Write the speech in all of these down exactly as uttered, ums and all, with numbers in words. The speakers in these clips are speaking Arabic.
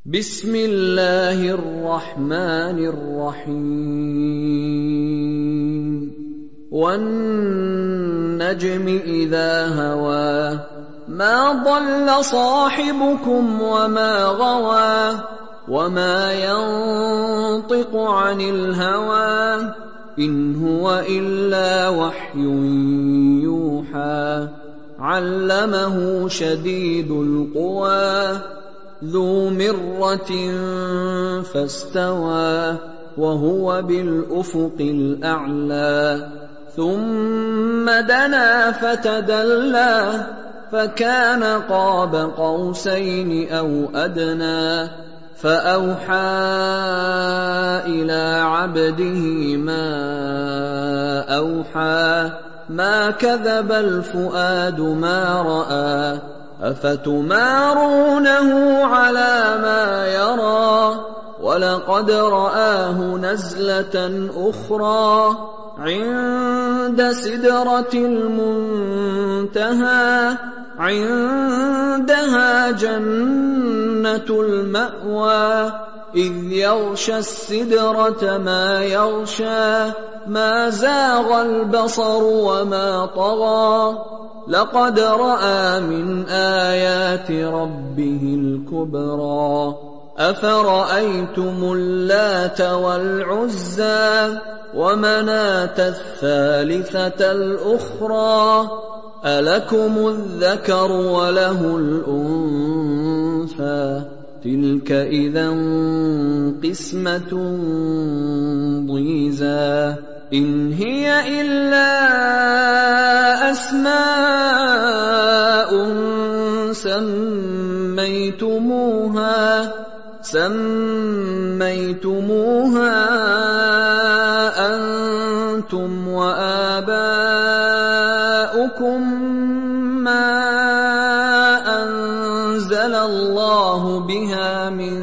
بسم الله الرحمن الرحيم والنجم إذا هوى ما ضل صاحبكم وما غوى وما ينطق عن الهوى إن هو إلا وحي يوحى علمه شديد القوى ذو مرة فاستوى وهو بالأفق الأعلى ثم دنا فتدلى فكان قاب قوسين أو أدنى فأوحى إلى عبده ما أوحى ما كذب الفؤاد ما رأى أفتمارونه على ما يرى ولقد رآه نزلة أخرى عند سدرة المنتهى عندها جنة المأوى إذ يغشى السدرة ما يغشى ما زاغ البصر وما طغى لقد رأى من آيات ربه الكبرى أفرأيتم اللات والعزى ومناة الثالثة الأخرى ألكم الذكر وله الأنثى تلك إذا قسمة ضيزى إن هي إلا أسماء سميتموها سميتموها أنتم وآباؤكم ما أنزل الله بها من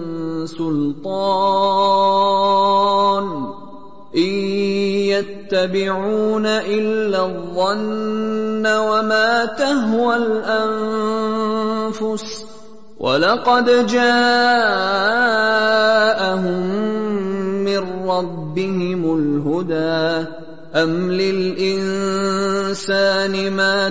سلطان إن يتبعون إلا الظن وما تهوى الأنفس ولقد جاءهم من ربهم الهدى أم للإنسان ما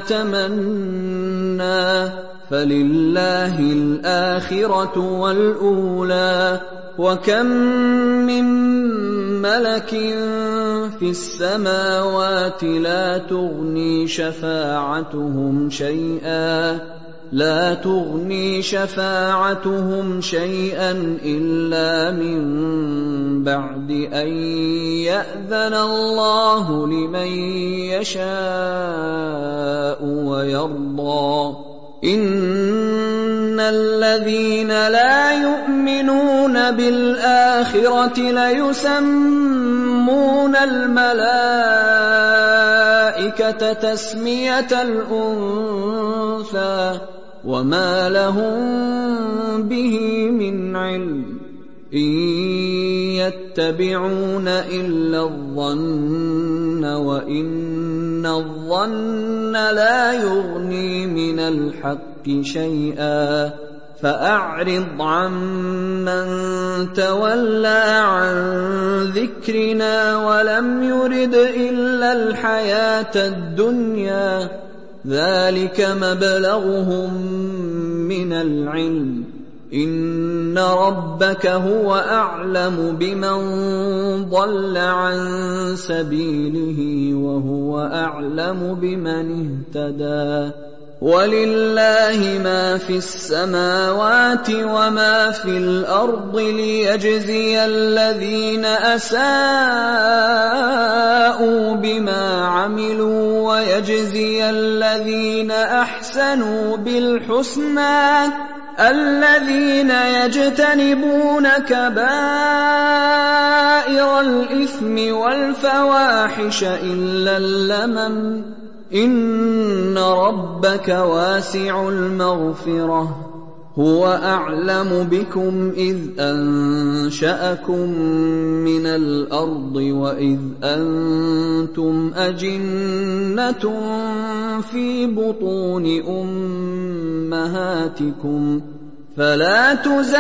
تمنى فلله الآخرة والأولى وكم من ملك في السماوات لا تغني شفاعتهم شيئا لا تغني شفاعتهم شيئا إلا من بعد أن يأذن الله لمن يشاء ويرضى إن الذين لا يؤمنون بالآخرة ليسمون الملائكة تسمية الأنثى وما لهم به من علم إن يتبعون إلا الظن وإن الظن لا يغني من الحق شيئا فأعرض عمن تولى عن ذكرنا ولم يرد إلا الحياة الدنيا ذلك مبلغهم من العلم إن ربك هو أعلم بمن ضل عن سبيله وهو أعلم بمن اهتدى ولله ما في السماوات وما في الأرض ليجزي الذين أساءوا بما عملوا ويجزي الذين أحسنوا بالحسنى الذين يجتنبون كبائر الإثم والفواحش إلا اللمم إن ربك واسع المغفرة هو أعلم بكم إذ أنشأكم من الأرض وإذ أنتم أجنة في بطون أمهاتكم فلا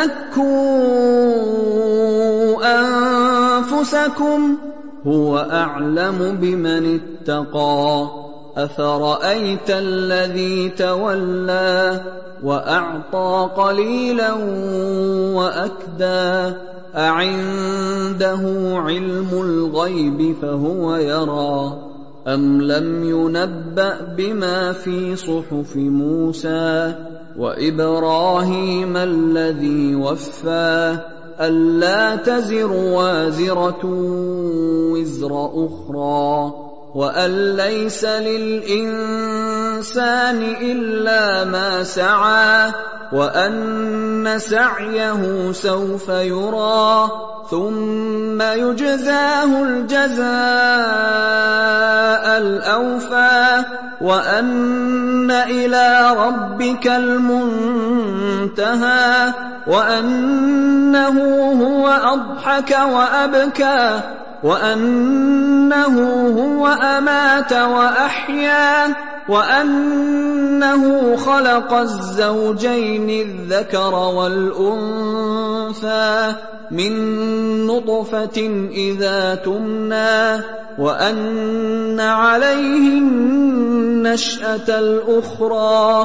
تزكوا أنفسكم هو أعلم بمن اتقى أفرأيت الذي تولى وأعطى قليلا وأكدى أعنده علم الغيب فهو يرى أم لم ينبأ بما في صحف موسى وإبراهيم الذي وفى ألا تزر وازرة وزر أخرى وأن ليس للإنسان إلا ما سعى وأن سعيه سوف يرى ثم يجزاه الجزاء الأوفى وأن إلى ربك المنتهى وأنه هو أضحك وأبكى وأنه هو أمات وأحيا وأنه خلق الزوجين الذكر والأنثى من نطفة إذا تمنى وأن عليه النشأة الأخرى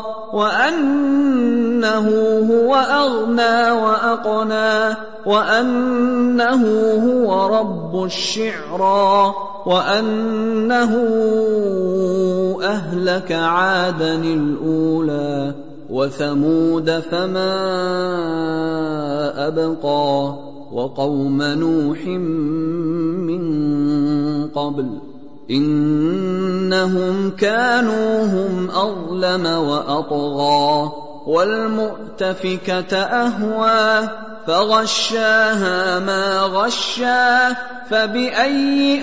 وأنه هو أغنى وأقنى وأنه هو رب الشعرى وأنه أهلك عادا الأولى وثمود فما أبقى وقوم نوح من قبل إنهم كانوا هم أظلم وأطغى والمؤتفكة أهوى فغشاها ما غشا فبأي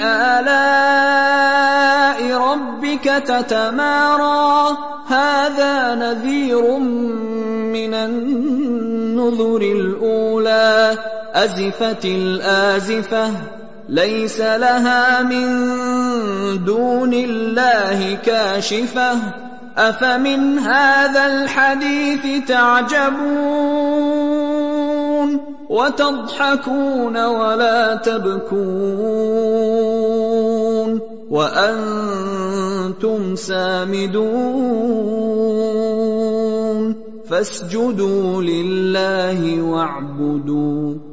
آلاء ربك تتمارى هذا نذير من النذر الأولى أزفت الآزفة ليس لها من دون الله كاشفة أفمن هذا الحديث تعجبون وتضحكون ولا تبكون وأنتم سامدون فاسجدوا لله واعبدوا